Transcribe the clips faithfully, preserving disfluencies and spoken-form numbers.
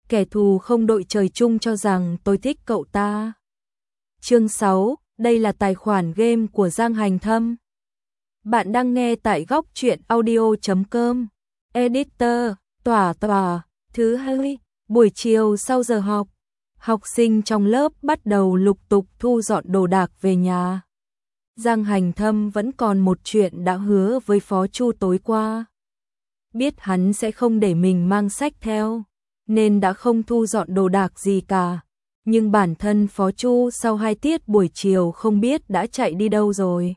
kẻ thù không đội trời chung cho rằng tôi thích cậu ta. Chương sáu, đây là tài khoản game của Giang Hành Thâm. Bạn đang nghe tại góc truyện audio chấm com. Editor, tỏa tỏa, thứ hai, buổi chiều sau giờ học, học sinh trong lớp bắt đầu lục tục thu dọn đồ đạc về nhà. Giang Hành Thâm vẫn còn một chuyện đã hứa với Phó Chu tối qua. Biết hắn sẽ không để mình mang sách theo, nên đã không thu dọn đồ đạc gì cả. Nhưng bản thân Phó Chu sau hai tiết buổi chiều không biết đã chạy đi đâu rồi.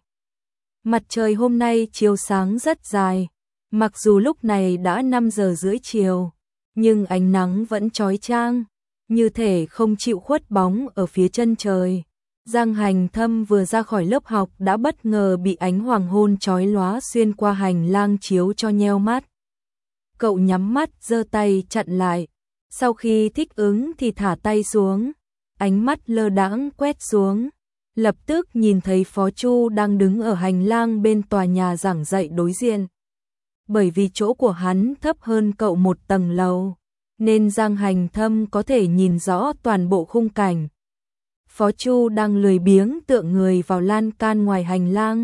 Mặt trời hôm nay chiếu sáng rất dài, mặc dù lúc này đã năm giờ rưỡi chiều, nhưng ánh nắng vẫn chói chang, như thể không chịu khuất bóng ở phía chân trời. Giang Hành Thâm vừa ra khỏi lớp học đã bất ngờ bị ánh hoàng hôn chói lóa xuyên qua hành lang chiếu cho nheo mắt. Cậu nhắm mắt giơ tay chặn lại, sau khi thích ứng thì thả tay xuống, ánh mắt lơ đãng quét xuống, lập tức nhìn thấy Phó Chu đang đứng ở hành lang bên tòa nhà giảng dạy đối diện. Bởi vì chỗ của hắn thấp hơn cậu một tầng lầu, nên Giang Hành Thâm có thể nhìn rõ toàn bộ khung cảnh. Phó Chu đang lười biếng tựa người vào lan can ngoài hành lang.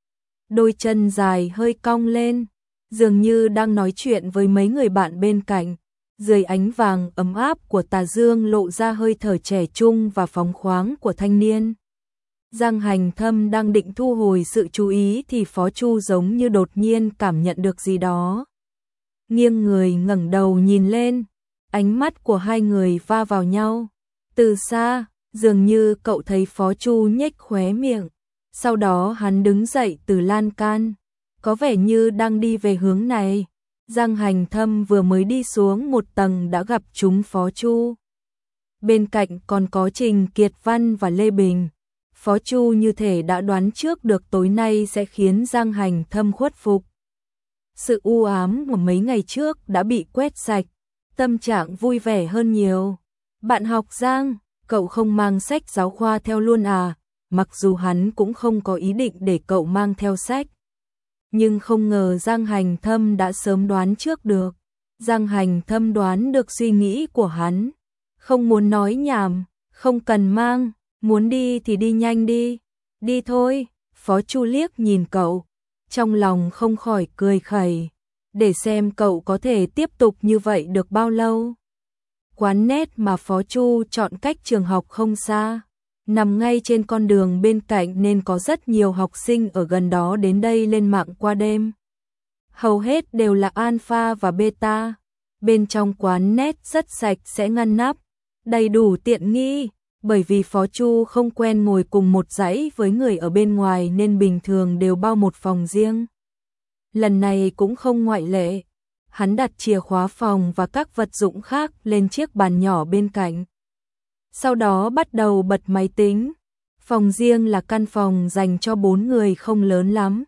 Đôi chân dài hơi cong lên, dường như đang nói chuyện với mấy người bạn bên cạnh. Dưới ánh vàng ấm áp của tà dương lộ ra hơi thở trẻ trung và phóng khoáng của thanh niên. Giang Hành Thâm đang định thu hồi sự chú ý thì Phó Chu giống như đột nhiên cảm nhận được gì đó. Nghiêng người ngẩng đầu nhìn lên, ánh mắt của hai người va vào nhau. Từ xa, dường như cậu thấy Phó Chu nhếch khóe miệng, sau đó hắn đứng dậy từ lan can, có vẻ như đang đi về hướng này. Giang Hành Thâm vừa mới đi xuống một tầng đã gặp chúng Phó Chu. Bên cạnh còn có Trình Kiệt Văn và Lê Bình. Phó Chu như thể đã đoán trước được tối nay sẽ khiến Giang Hành Thâm khuất phục. Sự u ám của mấy ngày trước đã bị quét sạch, tâm trạng vui vẻ hơn nhiều. Bạn học Giang, cậu không mang sách giáo khoa theo luôn à? Mặc dù hắn cũng không có ý định để cậu mang theo sách, nhưng không ngờ Giang Hành Thâm đã sớm đoán trước được. Giang Hành Thâm đoán được suy nghĩ của hắn. Không muốn nói nhảm, không cần mang, muốn đi thì đi nhanh đi. Đi thôi, Phó Chu liếc nhìn cậu, trong lòng không khỏi cười khẩy, để xem cậu có thể tiếp tục như vậy được bao lâu. Quán net mà Phó Chu chọn cách trường học không xa, nằm ngay trên con đường bên cạnh nên có rất nhiều học sinh ở gần đó đến đây lên mạng qua đêm. Hầu hết đều là alpha và beta. Bên trong quán net rất sạch sẽ ngăn nắp, đầy đủ tiện nghi, bởi vì Phó Chu không quen ngồi cùng một dãy với người ở bên ngoài nên bình thường đều bao một phòng riêng. Lần này cũng không ngoại lệ. Hắn đặt chìa khóa phòng và các vật dụng khác lên chiếc bàn nhỏ bên cạnh. Sau đó bắt đầu bật máy tính. Phòng riêng là căn phòng dành cho bốn người không lớn lắm.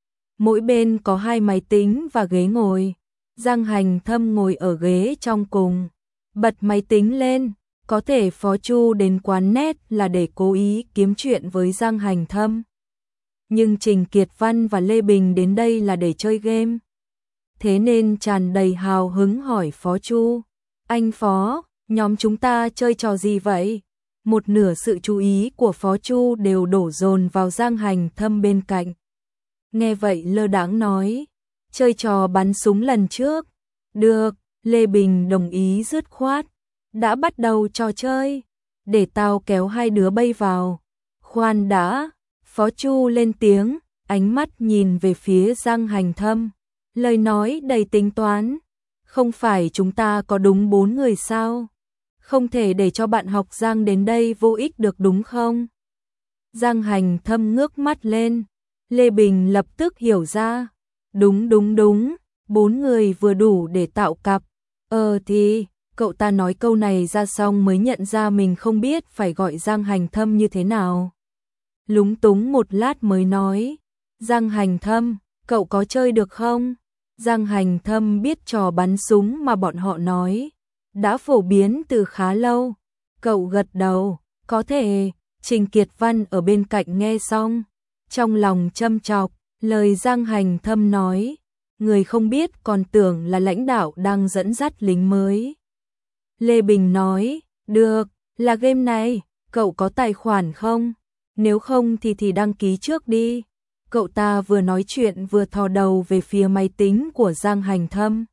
Mỗi bên có hai máy tính và ghế ngồi. Giang Hành Thâm ngồi ở ghế trong cùng, bật máy tính lên. Có thể Phó Chu đến quán net là để cố ý kiếm chuyện với Giang Hành Thâm. Nhưng Trình Kiệt Văn và Lê Bình đến đây là để chơi game. Thế nên tràn đầy hào hứng hỏi Phó Chu: "Anh Phó, nhóm chúng ta chơi trò gì vậy?" Một nửa sự chú ý của Phó Chu đều đổ dồn vào Giang Hành Thâm bên cạnh. Nghe vậy lơ đãng nói: "Chơi trò bắn súng lần trước." "Được." Lê Bình đồng ý dứt khoát. "Đã bắt đầu trò chơi, để tao kéo hai đứa bay vào." "Khoan đã." Phó Chu lên tiếng, ánh mắt nhìn về phía Giang Hành Thâm, lời nói đầy tính toán. "Không phải chúng ta có đúng bốn người sao? Không thể để cho bạn học Giang đến đây vô ích được đúng không?" Giang Hành Thâm ngước mắt lên, Lê Bình lập tức hiểu ra. Đúng đúng đúng, bốn người vừa đủ để tạo cặp. Ờ thì, cậu ta nói câu này ra xong mới nhận ra mình không biết phải gọi Giang Hành Thâm như thế nào. Lúng túng một lát mới nói: "Giang Hành Thâm, cậu có chơi được không?" Giang Hành Thâm biết trò bắn súng mà bọn họ nói đã phổ biến từ khá lâu. Cậu gật đầu, "Có thể." Trình Kiệt Văn ở bên cạnh nghe xong, trong lòng châm chọc, lời Giang Hành Thâm nói, người không biết còn tưởng là lãnh đạo đang dẫn dắt lính mới. Lê Bình nói, được, là game này, cậu có tài khoản không? Nếu không thì thì đăng ký trước đi. Cậu ta vừa nói chuyện vừa thò đầu về phía máy tính của Giang Hành Thâm.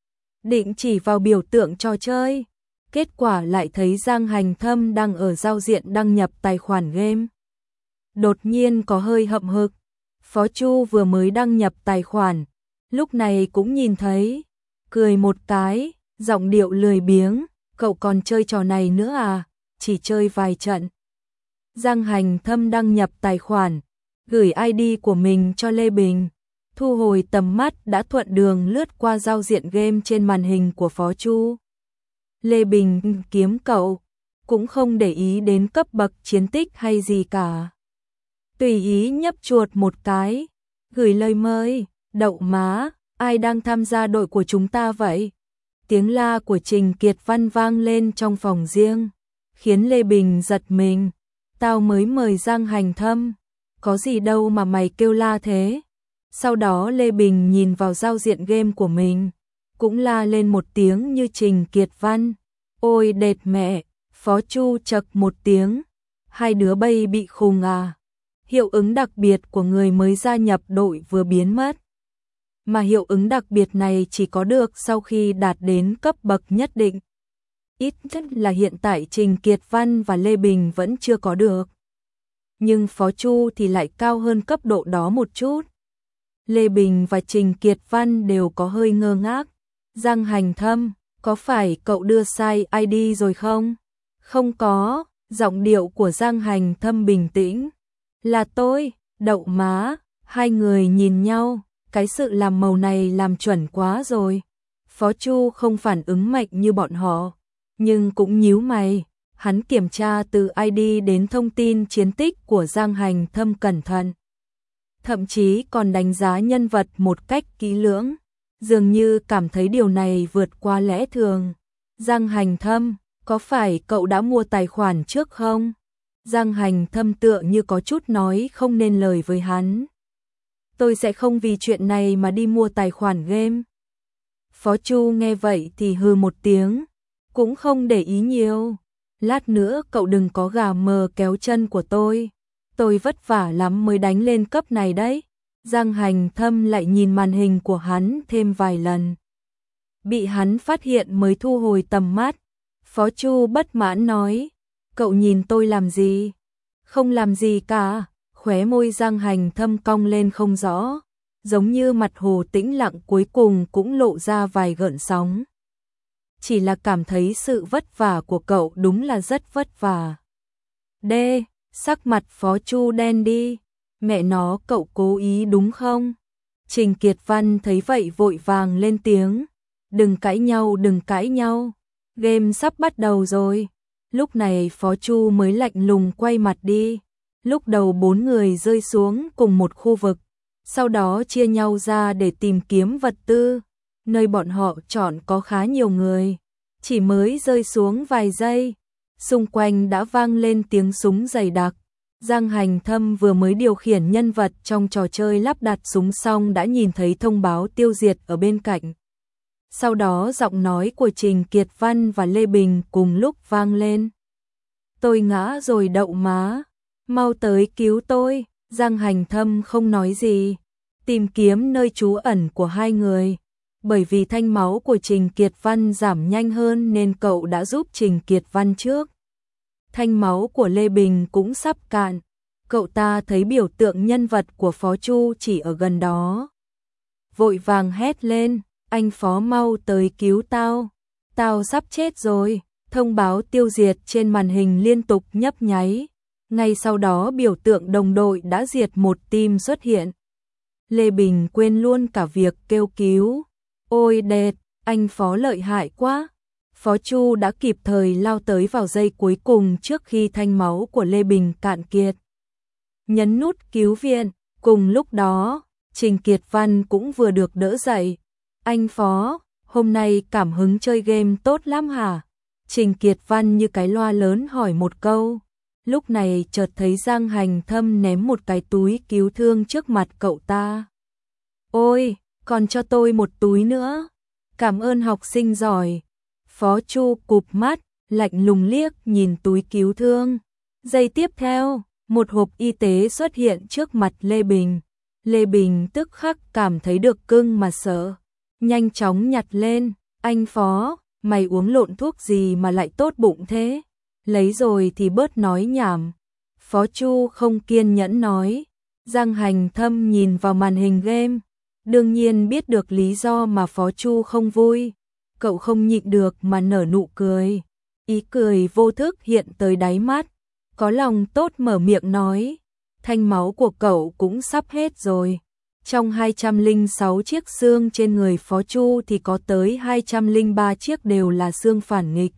Định chỉ vào biểu tượng trò chơi. Kết quả lại thấy Giang Hành Thâm đang ở giao diện đăng nhập tài khoản game. Đột nhiên có hơi hậm hực. Phó Chu vừa mới đăng nhập tài khoản, lúc này cũng nhìn thấy, cười một cái, giọng điệu lười biếng, cậu còn chơi trò này nữa à, chỉ chơi vài trận. Giang Hành Thâm đăng nhập tài khoản, gửi i đê của mình cho Lê Bình, thu hồi tầm mắt đã thuận đường lướt qua giao diện game trên màn hình của Phó Chu. Lê Bình kiếm cậu, cũng không để ý đến cấp bậc chiến tích hay gì cả. Tùy ý nhấp chuột một cái, gửi lời mời, đậu má, ai đang tham gia đội của chúng ta vậy? Tiếng la của Trình Kiệt Văn vang lên trong phòng riêng, khiến Lê Bình giật mình. Tao mới mời Giang Hành Thâm, có gì đâu mà mày kêu la thế? Sau đó Lê Bình nhìn vào giao diện game của mình, cũng la lên một tiếng như Trình Kiệt Văn. Ôi đệt mẹ, Phó Chu chậc một tiếng, hai đứa bay bị khùng à? Hiệu ứng đặc biệt của người mới gia nhập đội vừa biến mất. Mà hiệu ứng đặc biệt này chỉ có được sau khi đạt đến cấp bậc nhất định. Ít nhất là hiện tại Trình Kiệt Văn và Lê Bình vẫn chưa có được. Nhưng Phó Chu thì lại cao hơn cấp độ đó một chút. Lê Bình và Trình Kiệt Văn đều có hơi ngơ ngác. Giang Hành Thâm, có phải cậu đưa sai i đê rồi không? Không có, giọng điệu của Giang Hành Thâm bình tĩnh. Là tôi, đậu má, hai người nhìn nhau, cái sự làm màu này làm chuẩn quá rồi. Phó Chu không phản ứng mạnh như bọn họ, nhưng cũng nhíu mày, hắn kiểm tra từ i đê đến thông tin chiến tích của Giang Hành Thâm cẩn thận. Thậm chí còn đánh giá nhân vật một cách kỹ lưỡng, dường như cảm thấy điều này vượt qua lẽ thường. Giang Hành Thâm, có phải cậu đã mua tài khoản trước không? Giang Hành Thâm tựa như có chút nói không nên lời với hắn. Tôi sẽ không vì chuyện này mà đi mua tài khoản game. Phó Chu nghe vậy thì hừ một tiếng, cũng không để ý nhiều. Lát nữa cậu đừng có gà mờ kéo chân của tôi. Tôi vất vả lắm mới đánh lên cấp này đấy. Giang Hành Thâm lại nhìn màn hình của hắn thêm vài lần. Bị hắn phát hiện mới thu hồi tầm mắt. Phó Chu bất mãn nói, cậu nhìn tôi làm gì? Không làm gì cả. Khóe môi Giang Hành Thâm cong lên không rõ, giống như mặt hồ tĩnh lặng cuối cùng cũng lộ ra vài gợn sóng. Chỉ là cảm thấy sự vất vả của cậu đúng là rất vất vả. Đê, sắc mặt Phó Chu đen đi, mẹ nó cậu cố ý đúng không? Trình Kiệt Văn thấy vậy vội vàng lên tiếng, đừng cãi nhau đừng cãi nhau, game sắp bắt đầu rồi. Lúc này Phó Chu mới lạnh lùng quay mặt đi. Lúc đầu bốn người rơi xuống cùng một khu vực, sau đó chia nhau ra để tìm kiếm vật tư. Nơi bọn họ chọn có khá nhiều người, chỉ mới rơi xuống vài giây, xung quanh đã vang lên tiếng súng dày đặc. Giang Hành Thâm vừa mới điều khiển nhân vật trong trò chơi lắp đặt súng xong đã nhìn thấy thông báo tiêu diệt ở bên cạnh. Sau đó giọng nói của Trình Kiệt Văn và Lê Bình cùng lúc vang lên. Tôi ngã rồi đậu má, mau tới cứu tôi. Giang Hành Thâm không nói gì, tìm kiếm nơi trú ẩn của hai người. Bởi vì thanh máu của Trình Kiệt Văn giảm nhanh hơn nên cậu đã giúp Trình Kiệt Văn trước. Thanh máu của Lê Bình cũng sắp cạn, cậu ta thấy biểu tượng nhân vật của Phó Chu chỉ ở gần đó. Vội vàng hét lên, anh Phó mau tới cứu tao, tao sắp chết rồi. Thông báo tiêu diệt trên màn hình liên tục nhấp nháy. Ngay sau đó biểu tượng đồng đội đã diệt một team xuất hiện. Lê Bình quên luôn cả việc kêu cứu. Ôi đệt, anh Phó lợi hại quá. Phó Chu đã kịp thời lao tới vào giây cuối cùng trước khi thanh máu của Lê Bình cạn kiệt. Nhấn nút cứu viện, cùng lúc đó, Trình Kiệt Văn cũng vừa được đỡ dậy. Anh Phó, hôm nay cảm hứng chơi game tốt lắm hả? Trình Kiệt Văn như cái loa lớn hỏi một câu. Lúc này chợt thấy Giang Hành Thâm ném một cái túi cứu thương trước mặt cậu ta. Ôi, còn cho tôi một túi nữa. Cảm ơn học sinh giỏi. Phó Chu cụp mắt, lạnh lùng liếc nhìn túi cứu thương. Giây tiếp theo, một hộp y tế xuất hiện trước mặt Lê Bình. Lê Bình tức khắc cảm thấy được cưng mà sợ. Nhanh chóng nhặt lên, anh Phó, mày uống lộn thuốc gì mà lại tốt bụng thế? Lấy rồi thì bớt nói nhảm. Phó Chu không kiên nhẫn nói. Giang Hành Thâm nhìn vào màn hình game. Đương nhiên biết được lý do mà Phó Chu không vui. Cậu không nhịn được mà nở nụ cười. Ý cười vô thức hiện tới đáy mắt. Có lòng tốt mở miệng nói. Thanh máu của cậu cũng sắp hết rồi. Trong hai trăm lẻ sáu chiếc xương trên người Phó Chu thì có tới hai trăm lẻ ba chiếc đều là xương phản nghịch.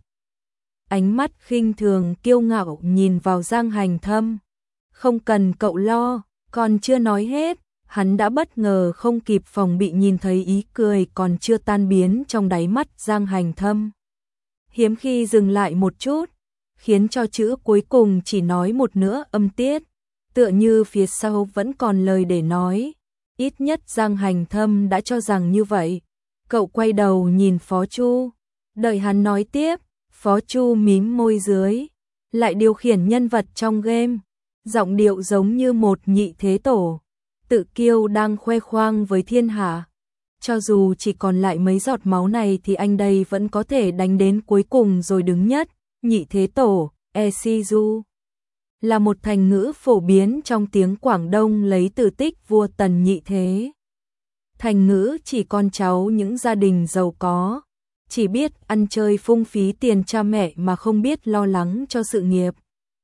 Ánh mắt khinh thường kiêu ngạo nhìn vào Giang Hành Thâm. Không cần cậu lo, còn chưa nói hết, hắn đã bất ngờ không kịp phòng bị nhìn thấy ý cười còn chưa tan biến trong đáy mắt Giang Hành Thâm. Hiếm khi dừng lại một chút, khiến cho chữ cuối cùng chỉ nói một nửa âm tiết, tựa như phía sau vẫn còn lời để nói. Ít nhất Giang Hành Thâm đã cho rằng như vậy. Cậu quay đầu nhìn Phó Chu, đợi hắn nói tiếp. Phó Chu mím môi dưới, lại điều khiển nhân vật trong game, giọng điệu giống như một nhị thế tổ, tự kiêu đang khoe khoang với thiên hạ. Cho dù chỉ còn lại mấy giọt máu này thì anh đây vẫn có thể đánh đến cuối cùng rồi đứng nhất. Nhị thế tổ, e si du, là một thành ngữ phổ biến trong tiếng Quảng Đông lấy từ tích vua Tần Nhị Thế. Thành ngữ chỉ con cháu những gia đình giàu có, chỉ biết ăn chơi phung phí tiền cha mẹ mà không biết lo lắng cho sự nghiệp.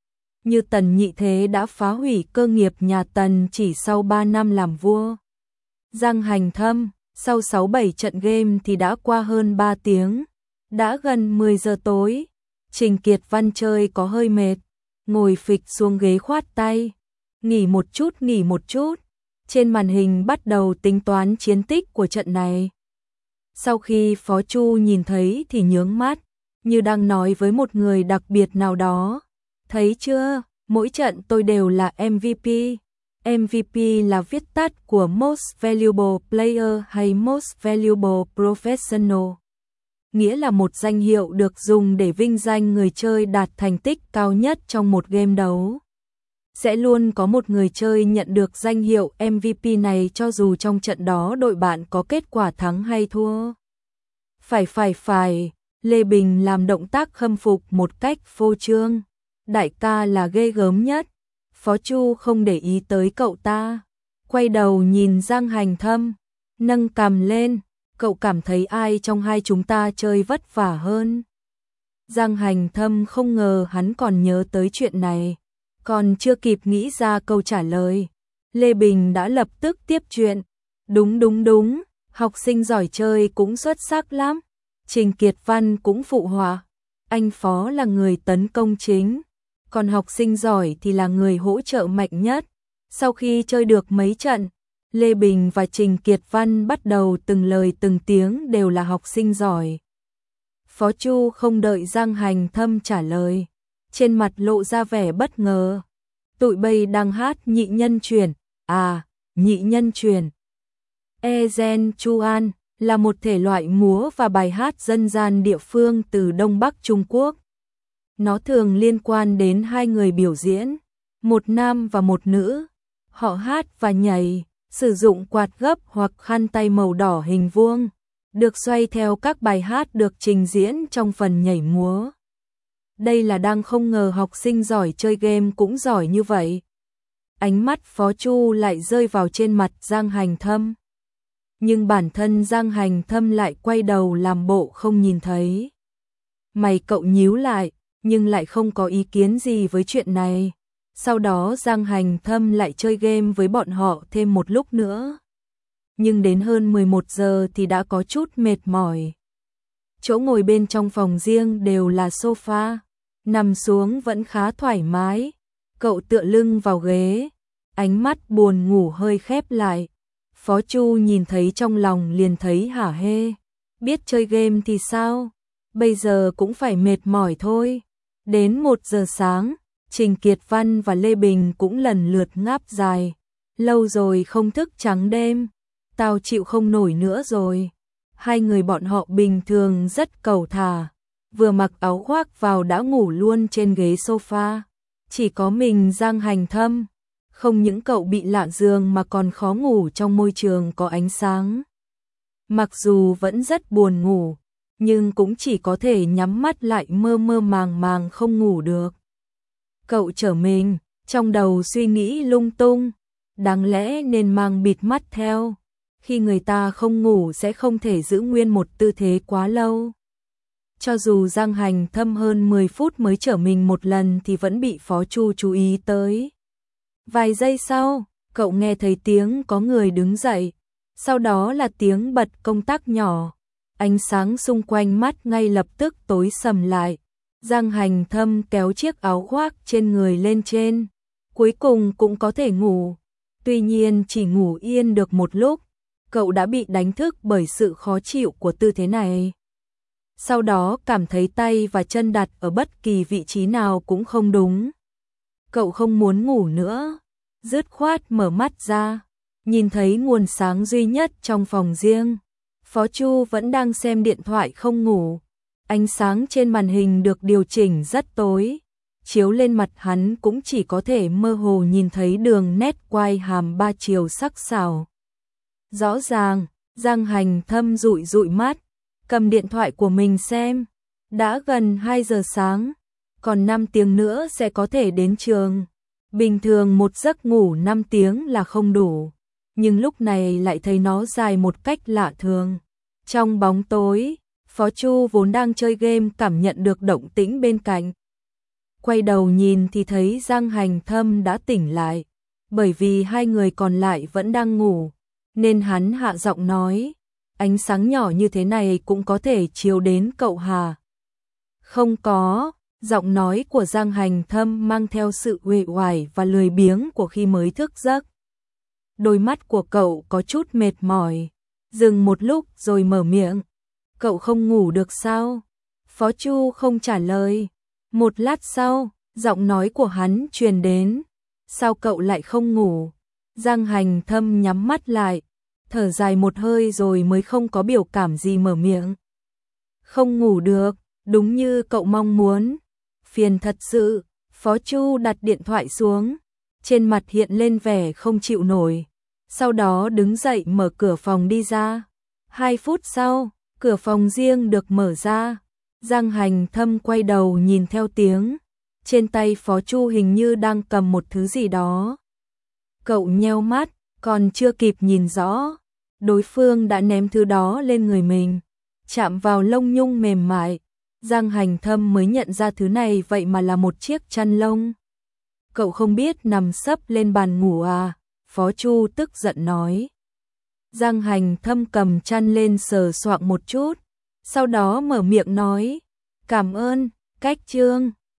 Như Tần Nhị Thế đã phá hủy cơ nghiệp nhà Tần chỉ sau ba năm làm vua. Giang Hành Thâm, sau sáu bảy trận game thì đã qua hơn ba tiếng, đã gần mười giờ tối. Trình Kiệt Văn chơi có hơi mệt, ngồi phịch xuống ghế khoát tay, nghỉ một chút nghỉ một chút. Trên màn hình bắt đầu tính toán chiến tích của trận này. Sau khi Phó Chu nhìn thấy thì nhướng mắt, như đang nói với một người đặc biệt nào đó. Thấy chưa, mỗi trận tôi đều là em vê pê. em vê pê là viết tắt của Most Valuable Player hay Most Valuable Professional. Nghĩa là một danh hiệu được dùng để vinh danh người chơi đạt thành tích cao nhất trong một game đấu. Sẽ luôn có một người chơi nhận được danh hiệu em vê pê này cho dù trong trận đó đội bạn có kết quả thắng hay thua. Phải phải phải, Lê Bình làm động tác khâm phục một cách phô trương. Đại ca là ghê gớm nhất. Phó Chu không để ý tới cậu ta, quay đầu nhìn Giang Hành Thâm, nâng cằm lên. Cậu cảm thấy ai trong hai chúng ta chơi vất vả hơn? Giang Hành Thâm không ngờ hắn còn nhớ tới chuyện này. Còn chưa kịp nghĩ ra câu trả lời, Lê Bình đã lập tức tiếp chuyện. Đúng đúng đúng, học sinh giỏi chơi cũng xuất sắc lắm. Trình Kiệt Văn cũng phụ họa. Anh Phó là người tấn công chính, còn học sinh giỏi thì là người hỗ trợ mạnh nhất. Sau khi chơi được mấy trận, Lê Bình và Trình Kiệt Văn bắt đầu từng lời từng tiếng đều là học sinh giỏi. Phó Chu không đợi Giang Hành Thâm trả lời, trên mặt lộ ra vẻ bất ngờ. Tụi bây đang hát nhị nhân truyền. À, nhị nhân truyền. Ezen Chuan là một thể loại múa và bài hát dân gian địa phương từ Đông Bắc Trung Quốc. Nó thường liên quan đến hai người biểu diễn, một nam và một nữ. Họ hát và nhảy, sử dụng quạt gấp hoặc khăn tay màu đỏ hình vuông, được xoay theo các bài hát được trình diễn trong phần nhảy múa. Đây là đang không ngờ học sinh giỏi chơi game cũng giỏi như vậy. Ánh mắt Phó Chu lại rơi vào trên mặt Giang Hành Thâm. Nhưng bản thân Giang Hành Thâm lại quay đầu làm bộ không nhìn thấy. Mày cậu nhíu lại, nhưng lại không có ý kiến gì với chuyện này. Sau đó Giang Hành Thâm lại chơi game với bọn họ thêm một lúc nữa. Nhưng đến hơn mười một giờ thì đã có chút mệt mỏi. Chỗ ngồi bên trong phòng riêng đều là sofa, nằm xuống vẫn khá thoải mái. Cậu tựa lưng vào ghế, ánh mắt buồn ngủ hơi khép lại. Phó Chu nhìn thấy trong lòng liền thấy hả hê. Biết chơi game thì sao? Bây giờ cũng phải mệt mỏi thôi. Đến một giờ sáng, Trình Kiệt Văn và Lê Bình cũng lần lượt ngáp dài. Lâu rồi không thức trắng đêm, tao chịu không nổi nữa rồi. Hai người bọn họ bình thường rất cẩu thả, vừa mặc áo khoác vào đã ngủ luôn trên ghế sofa. Chỉ có mình Giang Hành Thâm, không những cậu bị lạ giường mà còn khó ngủ trong môi trường có ánh sáng. Mặc dù vẫn rất buồn ngủ, nhưng cũng chỉ có thể nhắm mắt lại mơ mơ màng màng không ngủ được. Cậu trở mình, trong đầu suy nghĩ lung tung, đáng lẽ nên mang bịt mắt theo. Khi người ta không ngủ sẽ không thể giữ nguyên một tư thế quá lâu. Cho dù Giang Hành Thâm hơn mười phút mới trở mình một lần thì vẫn bị Phó Chu chú ý tới. Vài giây sau, cậu nghe thấy tiếng có người đứng dậy, sau đó là tiếng bật công tắc nhỏ. Ánh sáng xung quanh mắt ngay lập tức tối sầm lại. Giang Hành Thâm kéo chiếc áo khoác trên người lên trên, cuối cùng cũng có thể ngủ. Tuy nhiên chỉ ngủ yên được một lúc, cậu đã bị đánh thức bởi sự khó chịu của tư thế này. Sau đó cảm thấy tay và chân đặt ở bất kỳ vị trí nào cũng không đúng. Cậu không muốn ngủ nữa, dứt khoát mở mắt ra, nhìn thấy nguồn sáng duy nhất trong phòng riêng. Phó Chu vẫn đang xem điện thoại không ngủ. Ánh sáng trên màn hình được điều chỉnh rất tối, chiếu lên mặt hắn cũng chỉ có thể mơ hồ nhìn thấy đường nét quai hàm ba chiều sắc sảo. Rõ ràng, Giang Hành Thâm dụi dụi mắt, cầm điện thoại của mình xem. Đã gần hai giờ sáng, còn năm tiếng nữa sẽ có thể đến trường. Bình thường một giấc ngủ năm tiếng là không đủ, nhưng lúc này lại thấy nó dài một cách lạ thường. Trong bóng tối, Phó Chu vốn đang chơi game cảm nhận được động tĩnh bên cạnh. Quay đầu nhìn thì thấy Giang Hành Thâm đã tỉnh lại, bởi vì hai người còn lại vẫn đang ngủ, nên hắn hạ giọng nói, ánh sáng nhỏ như thế này cũng có thể chiếu đến cậu hà? Không có, giọng nói của Giang Hành Thâm mang theo sự uể oải và lười biếng của khi mới thức giấc. Đôi mắt của cậu có chút mệt mỏi, dừng một lúc rồi mở miệng. Cậu không ngủ được sao? Phó Chu không trả lời. Một lát sau, giọng nói của hắn truyền đến. Sao cậu lại không ngủ? Giang Hành Thâm nhắm mắt lại, thở dài một hơi rồi mới không có biểu cảm gì mở miệng. Không ngủ được, đúng như cậu mong muốn. Phiền thật sự. Phó Chu đặt điện thoại xuống, trên mặt hiện lên vẻ không chịu nổi. Sau đó đứng dậy mở cửa phòng đi ra. Hai phút sau, cửa phòng riêng được mở ra. Giang Hành Thâm quay đầu nhìn theo tiếng. Trên tay Phó Chu hình như đang cầm một thứ gì đó. Cậu nheo mắt, còn chưa kịp nhìn rõ, đối phương đã ném thứ đó lên người mình, chạm vào lông nhung mềm mại. Giang Hành Thâm mới nhận ra thứ này vậy mà là một chiếc chăn lông. Cậu không biết nằm sấp lên bàn ngủ à? Phó Chu tức giận nói. Giang Hành Thâm cầm chăn lên sờ soạng một chút, sau đó mở miệng nói, cảm ơn, cách trương.